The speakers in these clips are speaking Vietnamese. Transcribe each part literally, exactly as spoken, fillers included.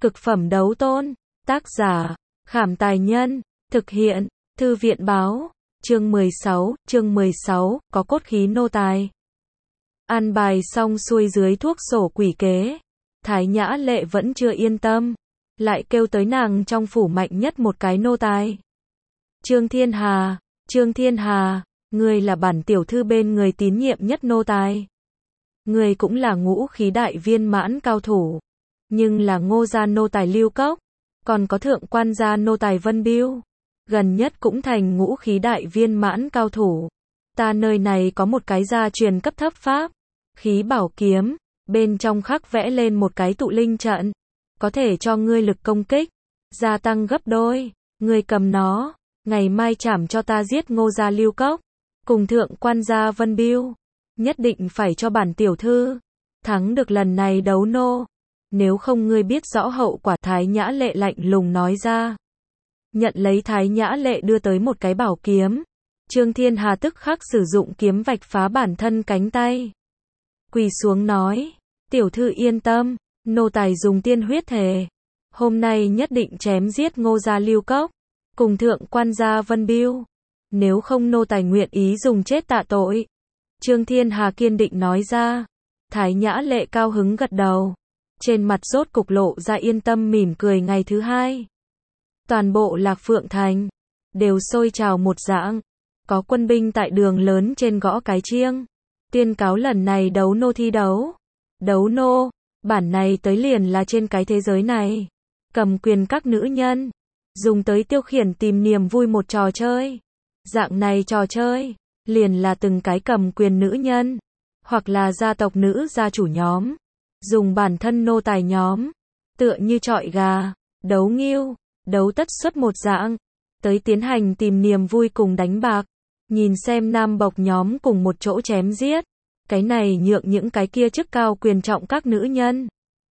Cực phẩm đấu tôn. Tác giả, Khảm Tài Nhân. Thực hiện, Thư viện Báo. Chương mười sáu, chương mười sáu, có cốt khí nô tài. An bài xong xuôi dưới thuốc sổ quỷ kế. Thái Nhã Lệ vẫn chưa yên tâm. Lại kêu tới nàng trong phủ mạnh nhất một cái nô tài. Trương Thiên Hà, Trương Thiên Hà, ngươi là bản tiểu thư bên người tín nhiệm nhất nô tài. Ngươi cũng là ngũ khí đại viên mãn cao thủ. Nhưng là Ngô gia nô tài Lưu Cốc. Còn có thượng quan gia nô tài Vân Biêu. Gần nhất cũng thành ngũ khí đại viên mãn cao thủ. Ta nơi này có một cái gia truyền cấp thấp pháp. Khí bảo kiếm. Bên trong khắc vẽ lên một cái tụ linh trận. Có thể cho ngươi lực công kích gia tăng gấp đôi. Ngươi cầm nó. Ngày mai trảm cho ta giết Ngô gia Lưu Cốc. Cùng thượng quan gia Vân Biêu. Nhất định phải cho bản tiểu thư thắng được lần này đấu nô. Nếu không ngươi biết rõ hậu quả. Thái Nhã Lệ lạnh lùng nói ra. Nhận lấy Thái Nhã Lệ đưa tới một cái bảo kiếm. Trương Thiên Hà tức khắc sử dụng kiếm vạch phá bản thân cánh tay. Quỳ xuống nói. Tiểu thư yên tâm. Nô tài dùng tiên huyết thề. Hôm nay nhất định chém giết Ngô gia Lưu Cốc. Cùng thượng quan gia Vân Biêu. Nếu không nô tài nguyện ý dùng chết tạ tội. Trương Thiên Hà kiên định nói ra. Thái Nhã Lệ cao hứng gật đầu. Trên mặt rốt cục lộ ra yên tâm mỉm cười. Ngày thứ hai. Toàn bộ Lạc Phượng Thành. Đều sôi trào một dạng. Có quân binh tại đường lớn trên gõ cái chiêng. Tuyên cáo lần này đấu nô thi đấu. Đấu nô. Bản này tới liền là trên cái thế giới này. Cầm quyền các nữ nhân. Dùng tới tiêu khiển tìm niềm vui một trò chơi. Dạng này trò chơi. Liền là từng cái cầm quyền nữ nhân. Hoặc là gia tộc nữ gia chủ nhóm. Dùng bản thân nô tài nhóm. Tựa như trọi gà. Đấu nghêu. Đấu tất xuất một dạng. Tới tiến hành tìm niềm vui cùng đánh bạc. Nhìn xem nam bộc nhóm cùng một chỗ chém giết. Cái này nhượng những cái kia chức cao quyền trọng các nữ nhân.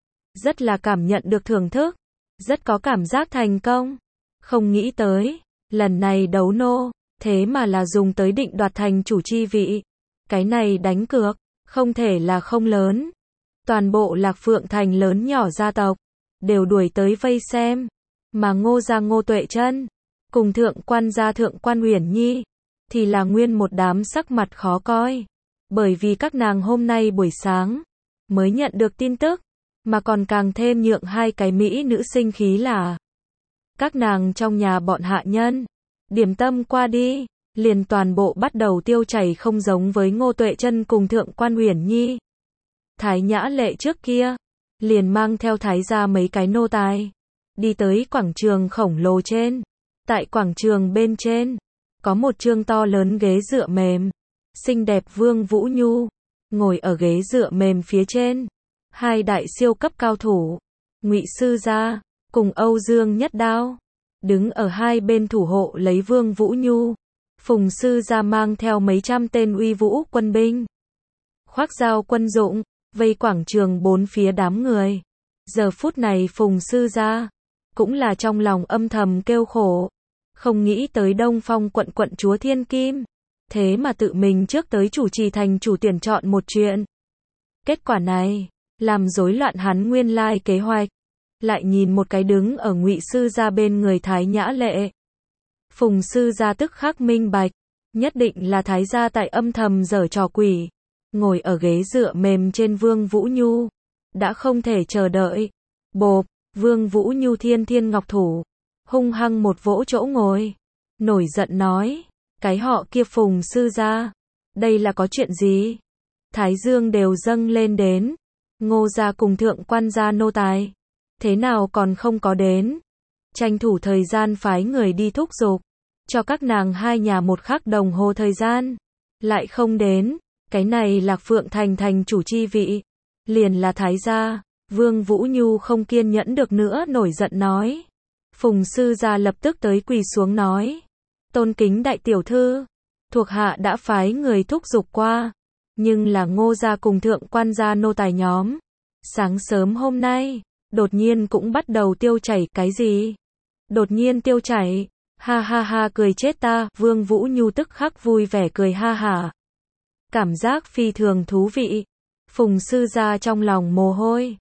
Rất là cảm nhận được thưởng thức. Rất có cảm giác thành công. Không nghĩ tới. Lần này đấu nô. Thế mà là dùng tới định đoạt thành chủ chi vị. Cái này đánh cược. Không thể là không lớn. Toàn bộ Lạc Phượng Thành lớn nhỏ gia tộc. Đều đuổi tới vây xem. Mà Ngô gia Ngô Tuệ Chân. Cùng thượng quan gia thượng quan Uyển Nhi. Thì là nguyên một đám sắc mặt khó coi. Bởi vì các nàng hôm nay buổi sáng. Mới nhận được tin tức. Mà còn càng thêm nhượng hai cái mỹ nữ sinh khí là. Các nàng trong nhà bọn hạ nhân. Điểm tâm qua đi. Liền toàn bộ bắt đầu tiêu chảy không giống với Ngô Tuệ Chân cùng thượng quan Uyển Nhi. Thái Nhã Lệ trước kia. Liền mang theo thái gia mấy cái nô tài. Đi tới quảng trường khổng lồ trên. Tại quảng trường bên trên. Có một chương to lớn ghế dựa mềm. Xinh đẹp Vương Vũ Nhu. Ngồi ở ghế dựa mềm phía trên. Hai đại siêu cấp cao thủ. Ngụy Sư Gia. Cùng Âu Dương Nhất Đao. Đứng ở hai bên thủ hộ lấy Vương Vũ Nhu. Phùng Sư Gia mang theo mấy trăm tên uy vũ quân binh. Khoác dao quân dụng. Vây quảng trường bốn phía đám người. Giờ phút này Phùng Sư Gia. Cũng là trong lòng âm thầm kêu khổ. Không nghĩ tới Đông Phong quận quận chúa Thiên Kim. Thế mà tự mình trước tới chủ trì thành chủ tuyển chọn một chuyện. Kết quả này. Làm rối loạn hắn nguyên lai kế hoạch. Lại nhìn một cái đứng ở Ngụy Sư Gia bên người Thái Nhã Lệ. Phùng Sư Gia tức khắc minh bạch. Nhất định là Thái gia tại âm thầm giở trò quỷ. Ngồi ở ghế dựa mềm trên Vương Vũ Nhu. Đã không thể chờ đợi. Bộp, Vương Vũ Nhu thiên thiên ngọc thủ. Hung hăng một vỗ chỗ ngồi. Nổi giận nói. Cái họ kia Phùng Sư Gia. Đây là có chuyện gì? Thái dương đều dâng lên đến. Ngô gia cùng thượng quan gia nô tài. Thế nào còn không có đến? Tranh thủ thời gian phái người đi thúc giục. Cho các nàng hai nhà một khắc đồng hồ thời gian. Lại không đến. Cái này Lạc Phượng Thành thành chủ chi vị. Liền là Thái gia. Vương Vũ Nhu không kiên nhẫn được nữa nổi giận nói. Phùng Sư Gia lập tức tới quỳ xuống nói. Tôn kính đại tiểu thư. Thuộc hạ đã phái người thúc giục qua. Nhưng là Ngô gia cùng thượng quan gia nô tài nhóm. Sáng sớm hôm nay. Đột nhiên cũng bắt đầu tiêu chảy. Cái gì? Đột nhiên tiêu chảy. Ha ha ha cười chết ta. Vương Vũ Nhu tức khắc vui vẻ cười ha hả. Cảm giác phi thường thú vị. Phùng Sư Gia trong lòng mồ hôi.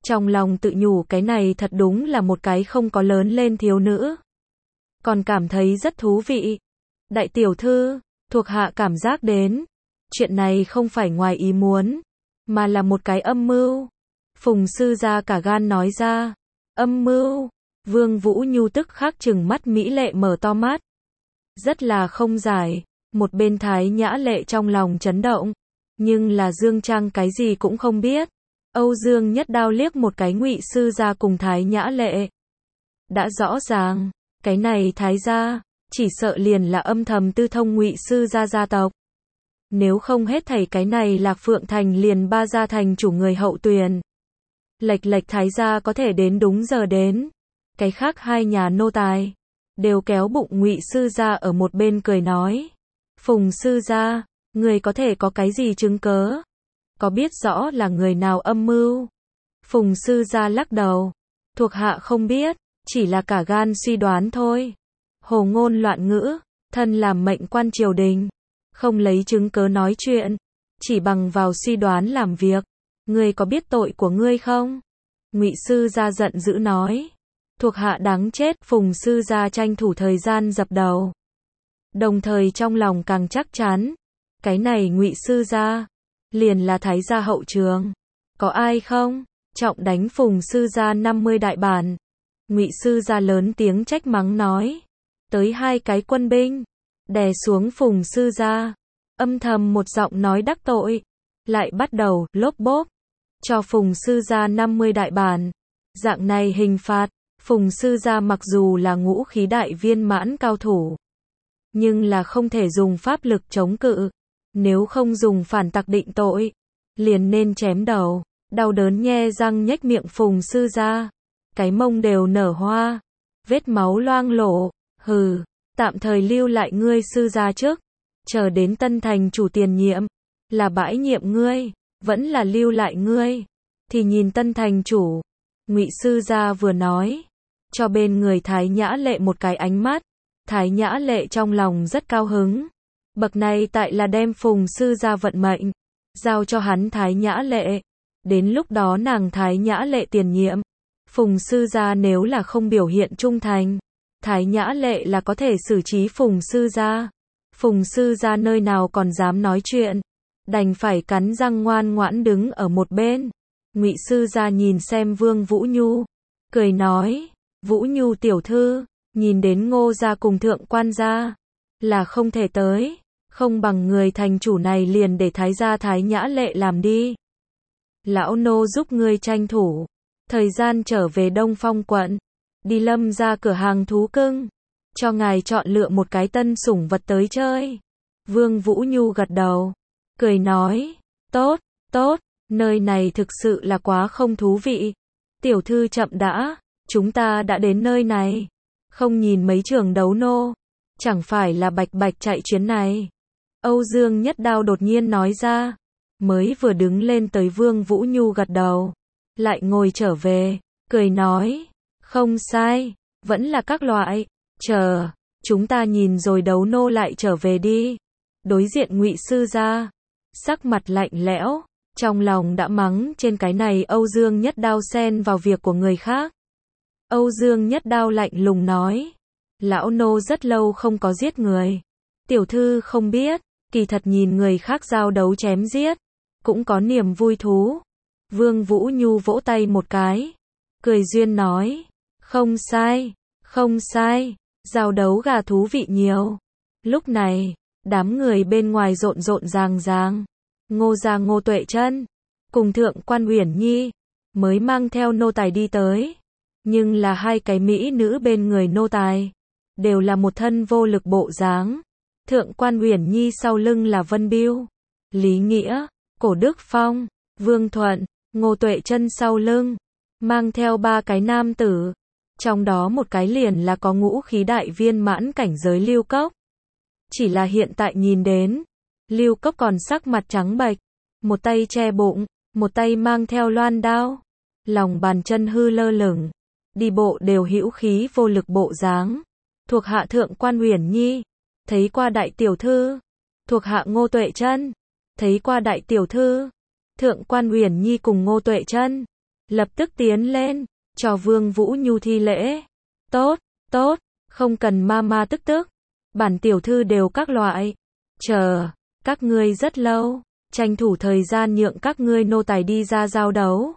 Trong lòng tự nhủ cái này thật đúng là một cái không có lớn lên thiếu nữ. Còn cảm thấy rất thú vị. Đại tiểu thư, thuộc hạ cảm giác đến. Chuyện này không phải ngoài ý muốn, mà là một cái âm mưu. Phùng sư gia cả gan nói ra. Âm mưu. Vương Vũ Nhu tức khắc trừng mắt mỹ lệ mở to mắt. Rất là không giải. Một bên Thái Nhã Lệ trong lòng chấn động. Nhưng là Dương Trang cái gì cũng không biết. Âu Dương Nhất Đao liếc một cái Ngụy sư gia cùng Thái Nhã Lệ. Đã rõ ràng, cái này Thái gia, chỉ sợ liền là âm thầm tư thông Ngụy sư gia gia tộc. Nếu không hết thảy cái này Lạc Phượng Thành liền ba gia thành chủ người hậu tuyền. Lệch lệch Thái gia có thể đến đúng giờ đến. Cái khác hai nhà nô tài đều kéo bụng Ngụy sư gia ở một bên cười nói. Phùng sư gia, người có thể có cái gì chứng cớ? Có biết rõ là người nào âm mưu? Phùng sư gia lắc đầu. Thuộc hạ không biết, chỉ là cả gan suy đoán thôi. Hồ ngôn loạn ngữ, thân làm mệnh quan triều đình. Không lấy chứng cớ nói chuyện, chỉ bằng vào suy đoán làm việc. Ngươi có biết tội của ngươi không? Ngụy sư gia giận dữ nói. Thuộc hạ đáng chết. Phùng sư gia tranh thủ thời gian dập đầu. Đồng thời trong lòng càng chắc chắn. Cái này Ngụy sư gia liền là Thái gia hậu trường. Có ai không? Trọng đánh Phùng sư gia năm mươi đại bản. Ngụy sư gia lớn tiếng trách mắng nói. Tới hai cái quân binh, đè xuống Phùng sư gia. Âm thầm một giọng nói đắc tội. Lại bắt đầu, lốp bốp. Cho Phùng sư gia năm mươi đại bản. Dạng này hình phạt. Phùng sư gia mặc dù là ngũ khí đại viên mãn cao thủ, nhưng là không thể dùng pháp lực chống cự. Nếu không dùng phản tặc định tội, liền nên chém đầu. Đau đớn nhe răng nhếch miệng Phùng sư gia. Cái mông đều nở hoa. Vết máu loang lổ. Hừ, tạm thời lưu lại ngươi sư gia trước. Chờ đến tân thành chủ tiền nhiệm. Là bãi nhiệm ngươi, vẫn là lưu lại ngươi. Thì nhìn tân thành chủ. Ngụy sư gia vừa nói. Cho bên người Thái Nhã Lệ một cái ánh mắt. Thái Nhã Lệ trong lòng rất cao hứng. Bậc này tại là đem Phùng sư gia vận mệnh giao cho hắn Thái Nhã Lệ. Đến lúc đó nàng Thái Nhã Lệ tiền nhiệm. Phùng sư gia nếu là không biểu hiện trung thành, Thái Nhã Lệ là có thể xử trí Phùng sư gia. Phùng sư gia nơi nào còn dám nói chuyện, đành phải cắn răng ngoan ngoãn đứng ở một bên. Ngụy sư gia nhìn xem Vương Vũ Nhu, cười nói, Vũ Nhu tiểu thư, nhìn đến Ngô gia cùng thượng quan gia, là không thể tới, không bằng người thành chủ này liền để Thái gia Thái Nhã Lệ làm đi. Lão nô giúp ngươi tranh thủ, thời gian trở về Đông Phong quận, đi Lâm ra cửa hàng thú cưng, cho ngài chọn lựa một cái tân sủng vật tới chơi. Vương Vũ Nhu gật đầu, cười nói, tốt, tốt, nơi này thực sự là quá không thú vị. Tiểu thư chậm đã, chúng ta đã đến nơi này, không nhìn mấy trường đấu nô, chẳng phải là bạch bạch chạy chuyến này. Âu Dương Nhất Đao đột nhiên nói ra, mới vừa đứng lên tới Vương Vũ Nhu gật đầu, lại ngồi trở về, cười nói, không sai, vẫn là các loại, chờ, chúng ta nhìn rồi đấu nô lại trở về đi. Đối diện Ngụy sư gia, sắc mặt lạnh lẽo, trong lòng đã mắng trên cái này Âu Dương Nhất Đao xen vào việc của người khác. Âu Dương Nhất Đao lạnh lùng nói, lão nô rất lâu không có giết người, tiểu thư không biết, kỳ thật nhìn người khác giao đấu chém giết, cũng có niềm vui thú. Vương Vũ Nhu vỗ tay một cái, cười duyên nói, không sai, không sai, giao đấu gà thú vị nhiều. Lúc này, đám người bên ngoài rộn rộn ràng ràng. Ngô gia Ngô Tuệ Chân cùng thượng quan Uyển Nhi mới mang theo nô tài đi tới, nhưng là hai cái mỹ nữ bên người nô tài đều là một thân vô lực bộ dáng. Thượng quan Uyển Nhi sau lưng là Vân Biêu, Lý Nghĩa, Cổ Đức Phong, Vương Thuận. Ngô Tuệ Chân sau lưng mang theo ba cái nam tử, trong đó một cái liền là có ngũ khí đại viên mãn cảnh giới Lưu Cốc. Chỉ là hiện tại nhìn đến, Lưu Cốc còn sắc mặt trắng bệch, một tay che bụng, một tay mang theo loan đao, lòng bàn chân hư lơ lửng, đi bộ đều hữu khí vô lực bộ dáng. Thuộc hạ thượng quan Uyển Nhi, thấy qua đại tiểu thư. Thuộc hạ Ngô Tuệ Chân, thấy qua đại tiểu thư. Thượng quan Uyển Nhi cùng Ngô Tuệ Chân lập tức tiến lên, cho Vương Vũ Nhu thi lễ. Tốt, tốt, không cần ma ma tức tức. Bản tiểu thư đều các loại. Chờ, các ngươi rất lâu, tranh thủ thời gian nhượng các ngươi nô tài đi ra giao đấu.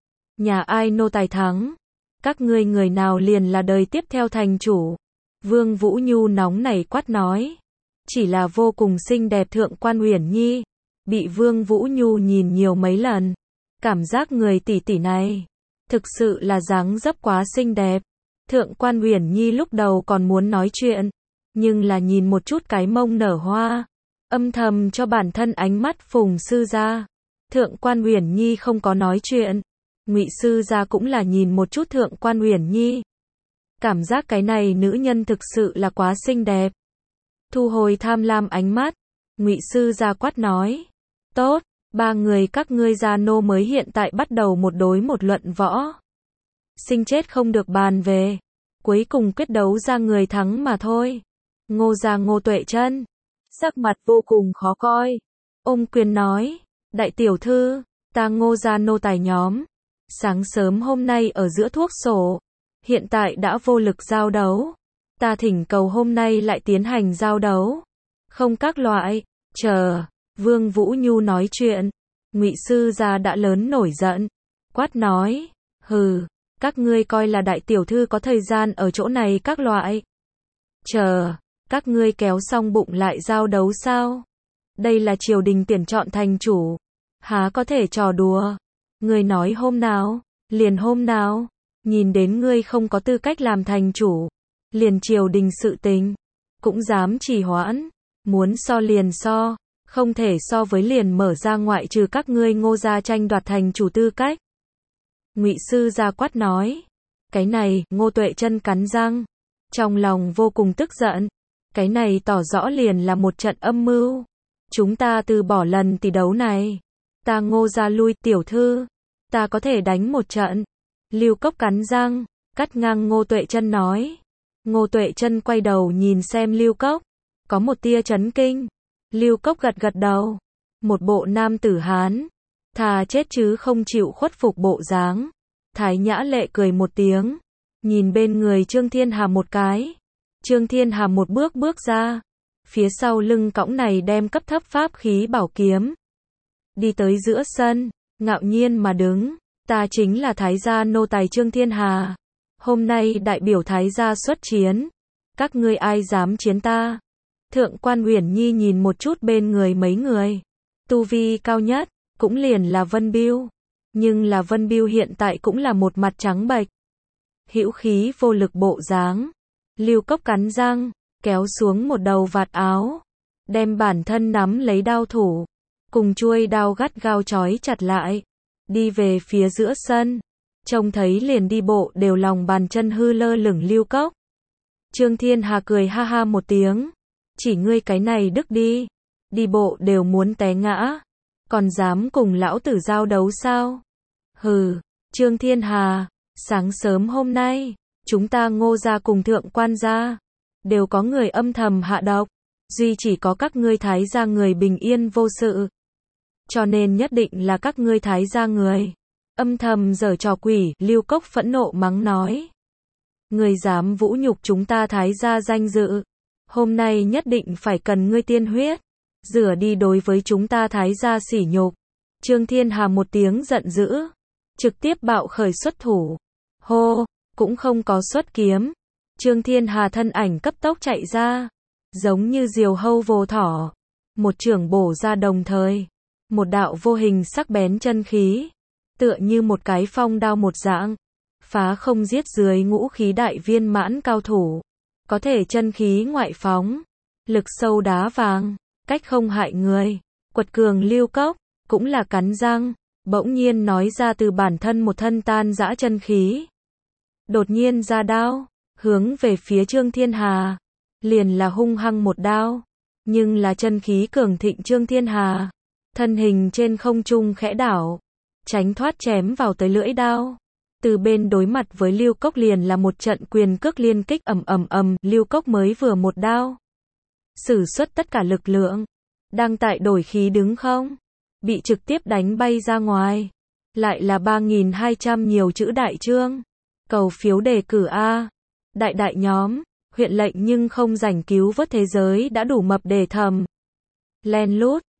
Nhà ai nô tài thắng, các ngươi người nào liền là đời tiếp theo thành chủ. Vương Vũ Nhu nóng nảy quát nói. Chỉ là vô cùng xinh đẹp Thượng Quan Uyển Nhi, bị Vương Vũ Nhu nhìn nhiều mấy lần. Cảm giác người tỷ tỷ này, thực sự là dáng dấp quá xinh đẹp. Thượng Quan Uyển Nhi lúc đầu còn muốn nói chuyện, nhưng là nhìn một chút cái mông nở hoa, âm thầm cho bản thân ánh mắt Phùng sư gia. Thượng Quan Uyển Nhi không có nói chuyện. Ngụy sư gia cũng là nhìn một chút Thượng Quan Uyển Nhi. Cảm giác cái này nữ nhân thực sự là quá xinh đẹp. Thu hồi tham lam ánh mắt, Ngụy sư gia quát nói. Tốt, ba người các ngươi gia nô mới hiện tại bắt đầu một đối một luận võ. Sinh chết không được bàn về. Cuối cùng quyết đấu ra người thắng mà thôi. Ngô gia Ngô Tuệ Chân, sắc mặt vô cùng khó coi. Ôm quyền nói. Đại tiểu thư, ta Ngô gia nô tài nhóm. Sáng sớm hôm nay ở giữa thuốc sổ. Hiện tại đã vô lực giao đấu. Ta thỉnh cầu hôm nay lại tiến hành giao đấu. Không các loại. Chờ. Vương Vũ Nhu nói chuyện. Ngụy sư gia đã lớn nổi giận. Quát nói. Hừ. Các ngươi coi là đại tiểu thư có thời gian ở chỗ này các loại. Chờ. Các ngươi kéo xong bụng lại giao đấu sao? Đây là triều đình tuyển chọn thành chủ. Há có thể trò đùa. Ngươi nói hôm nào? Liền hôm nào? Nhìn đến ngươi không có tư cách làm thành chủ. Liền triều đình sự tình. Cũng dám trì hoãn. Muốn so liền so. Không thể so với liền mở ra ngoại trừ các ngươi Ngô gia tranh đoạt thành chủ tư cách. Ngụy sư gia quát nói. Cái này, Ngô Tuệ Chân cắn răng. Trong lòng vô cùng tức giận. Cái này tỏ rõ liền là một trận âm mưu. Chúng ta từ bỏ lần tỷ đấu này. Ta Ngô gia lui tiểu thư. Ta có thể đánh một trận. Lưu Cốc cắn răng, cắt ngang Ngô Tuệ Chân nói. Ngô Tuệ Chân quay đầu nhìn xem Lưu Cốc. Có một tia chấn kinh. Lưu Cốc gật gật đầu. Một bộ nam tử Hán. Thà chết chứ không chịu khuất phục bộ dáng. Thái Nhã Lệ cười một tiếng. Nhìn bên người Trương Thiên Hà một cái. Trương Thiên Hà một bước bước ra. Phía sau lưng cõng này đem cấp thấp pháp khí bảo kiếm. Đi tới giữa sân. Ngạo nhiên mà đứng. Ta chính là Thái gia nô tài Trương Thiên Hà. Hôm nay đại biểu Thái gia xuất chiến. Các ngươi ai dám chiến ta? Thượng Quan Uyển Nhi nhìn một chút bên người mấy người. Tu vi cao nhất, cũng liền là Vân Biêu. Nhưng là Vân Biêu hiện tại cũng là một mặt trắng bệch. Hữu khí vô lực bộ dáng. Lưu Cốc cắn răng, kéo xuống một đầu vạt áo. Đem bản thân nắm lấy đao thủ. Cùng chuôi đao gắt gao trói chặt lại. Đi về phía giữa sân. Trông thấy liền đi bộ đều lòng bàn chân hư lơ lửng Lưu Cốc. Trương Thiên Hà cười ha ha một tiếng. Chỉ ngươi cái này đức đi. Đi bộ đều muốn té ngã. Còn dám cùng lão tử giao đấu sao? Hừ, Trương Thiên Hà, sáng sớm hôm nay, chúng ta Ngô gia cùng Thượng Quan gia, đều có người âm thầm hạ độc. Duy chỉ có các ngươi Thái gia người bình yên vô sự. Cho nên nhất định là các ngươi Thái gia người. Âm thầm giở trò quỷ, Lưu Cốc phẫn nộ mắng nói. Ngươi dám vũ nhục chúng ta Thái gia danh dự. Hôm nay nhất định phải cần ngươi tiên huyết. Rửa đi đối với chúng ta Thái gia sỉ nhục. Trương Thiên Hà một tiếng giận dữ. Trực tiếp bạo khởi xuất thủ. Hô, cũng không có xuất kiếm. Trương Thiên Hà thân ảnh cấp tốc chạy ra. Giống như diều hâu vồ thỏ. Một chưởng bổ ra đồng thời. Một đạo vô hình sắc bén chân khí. Tựa như một cái phong đao một dạng. Phá không giết dưới ngũ khí đại viên mãn cao thủ. Có thể chân khí ngoại phóng. Lực sâu đá vàng. Cách không hại người. Quật cường Lưu Cốc. Cũng là cắn răng. Bỗng nhiên nói ra từ bản thân một thân tan dã chân khí. Đột nhiên ra đao. Hướng về phía Trương Thiên Hà. Liền là hung hăng một đao. Nhưng là chân khí cường thịnh Trương Thiên Hà. Thân hình trên không trung khẽ đảo. Tránh thoát chém vào tới lưỡi đao. Từ bên đối mặt với Lưu Cốc liền là một trận quyền cước liên kích ầm ầm ầm. Lưu Cốc mới vừa một đao. Sử xuất tất cả lực lượng. Đang tại đổi khí đứng không. Bị trực tiếp đánh bay ra ngoài. Lại là ba nghìn hai trăm nhiều chữ đại chương. Cầu phiếu đề cử A. Đại đại nhóm, huyện lệnh nhưng không rảnh cứu vớt thế giới đã đủ mập để thầm. Len lút.